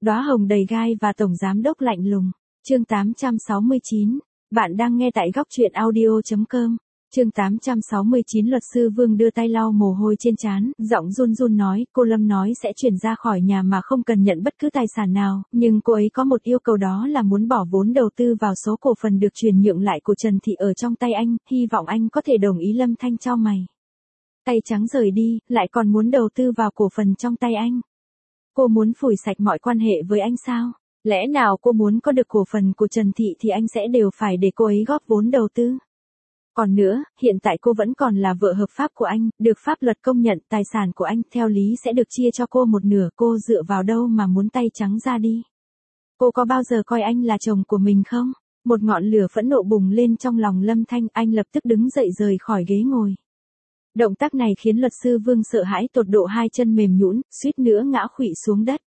Đóa hồng đầy gai và tổng giám đốc lạnh lùng. Chương 869. Bạn đang nghe tại góc truyện audio.com. Chương 869. Luật sư Vương đưa tay lau mồ hôi trên trán, giọng run run nói, cô Lâm nói sẽ chuyển ra khỏi nhà mà không cần nhận bất cứ tài sản nào, nhưng cô ấy có một yêu cầu, đó là muốn bỏ vốn đầu tư vào số cổ phần được chuyển nhượng lại của Trần Thị ở trong tay anh, hy vọng anh có thể đồng ý. Lâm Thanh chau mày. Tay trắng rời đi, lại còn muốn đầu tư vào cổ phần trong tay anh. Cô muốn phủi sạch mọi quan hệ với anh sao? Lẽ nào cô muốn có được cổ phần của Trần Thị thì anh sẽ đều phải để cô ấy góp vốn đầu tư? Còn nữa, hiện tại cô vẫn còn là vợ hợp pháp của anh, được pháp luật công nhận, tài sản của anh theo lý sẽ được chia cho cô một nửa, cô dựa vào đâu mà muốn tay trắng ra đi? Cô có bao giờ coi anh là chồng của mình không? Một ngọn lửa phẫn nộ bùng lên trong lòng Lâm Thanh, anh lập tức đứng dậy rời khỏi ghế ngồi. Động tác này khiến luật sư Vương sợ hãi tột độ, hai chân mềm nhũn, suýt nữa ngã khuỵu xuống đất.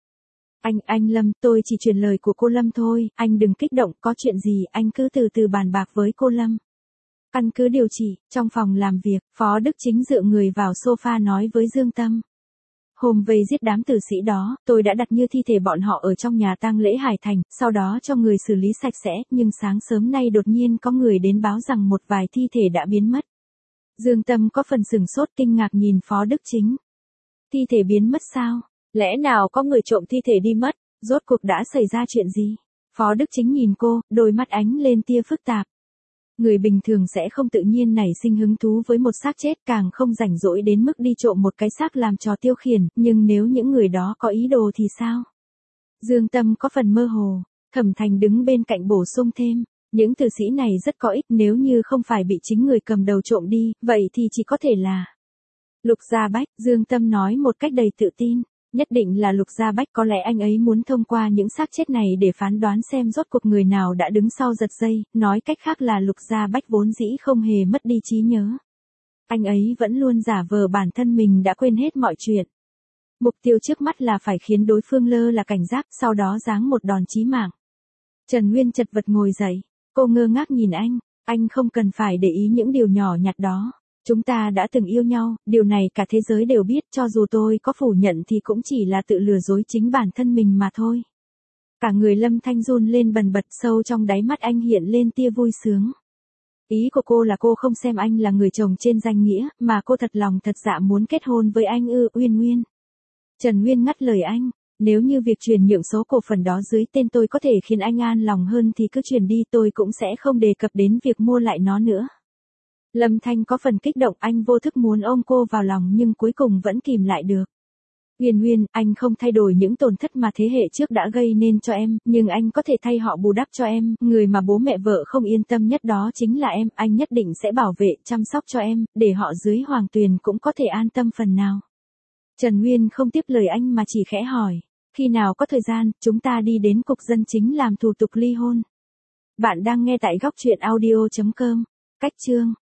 Anh Lâm, tôi chỉ truyền lời của cô Lâm thôi, anh đừng kích động, có chuyện gì anh cứ từ từ bàn bạc với cô Lâm. Căn cứ điều chỉ, trong phòng làm việc, Phó Đức Chính dựa người vào sofa nói với Dương Tâm. Hôm về giết đám tử sĩ đó, tôi đã đặt như thi thể bọn họ ở trong nhà tang lễ Hải Thành, sau đó cho người xử lý sạch sẽ, nhưng sáng sớm nay đột nhiên có người đến báo rằng một vài thi thể đã biến mất. Dương Tâm có phần sửng sốt, kinh ngạc nhìn Phó Đức Chính. Thi thể biến mất sao? Lẽ nào có người trộm thi thể đi mất? Rốt cuộc đã xảy ra chuyện gì? Phó Đức Chính nhìn cô, đôi mắt ánh lên tia phức tạp. Người bình thường sẽ không tự nhiên nảy sinh hứng thú với một xác chết, càng không rảnh rỗi đến mức đi trộm một cái xác làm trò tiêu khiển, nhưng nếu những người đó có ý đồ thì sao? Dương Tâm có phần mơ hồ, Thẩm Thành đứng bên cạnh bổ sung thêm. Những tử sĩ này rất có ích, nếu như không phải bị chính người cầm đầu trộm đi, vậy thì chỉ có thể là Lục Gia Bách. Dương Tâm nói một cách đầy tự tin. Nhất định là Lục Gia Bách, có lẽ anh ấy muốn thông qua những xác chết này để phán đoán xem rốt cuộc người nào đã đứng sau giật dây, nói cách khác là Lục Gia Bách vốn dĩ không hề mất đi trí nhớ. Anh ấy vẫn luôn giả vờ bản thân mình đã quên hết mọi chuyện. Mục tiêu trước mắt là phải khiến đối phương lơ là cảnh giác, sau đó giáng một đòn chí mạng. Trần Nguyên chật vật ngồi dậy, cô ngơ ngác nhìn anh không cần phải để ý những điều nhỏ nhặt đó. Chúng ta đã từng yêu nhau, điều này cả thế giới đều biết, cho dù tôi có phủ nhận thì cũng chỉ là tự lừa dối chính bản thân mình mà thôi. Cả người Lâm Thanh run lên bần bật, sâu trong đáy mắt anh hiện lên tia vui sướng. Ý của cô là cô không xem anh là người chồng trên danh nghĩa, mà cô thật lòng thật dạ muốn kết hôn với anh ư? Nguyên. Trần Nguyên ngắt lời anh, nếu như việc chuyển nhượng số cổ phần đó dưới tên tôi có thể khiến anh an lòng hơn thì cứ chuyển đi, tôi cũng sẽ không đề cập đến việc mua lại nó nữa. Lâm Thanh có phần kích động, anh vô thức muốn ôm cô vào lòng nhưng cuối cùng vẫn kìm lại được. Nguyên, anh không thay đổi những tổn thất mà thế hệ trước đã gây nên cho em, nhưng anh có thể thay họ bù đắp cho em, người mà bố mẹ vợ không yên tâm nhất đó chính là em, anh nhất định sẽ bảo vệ, chăm sóc cho em, để họ dưới Hoàng Tuyền cũng có thể an tâm phần nào. Trần Nguyên không tiếp lời anh mà chỉ khẽ hỏi, khi nào có thời gian, chúng ta đi đến cục dân chính làm thủ tục ly hôn. Bạn đang nghe tại góc truyện audio.com. Cách chương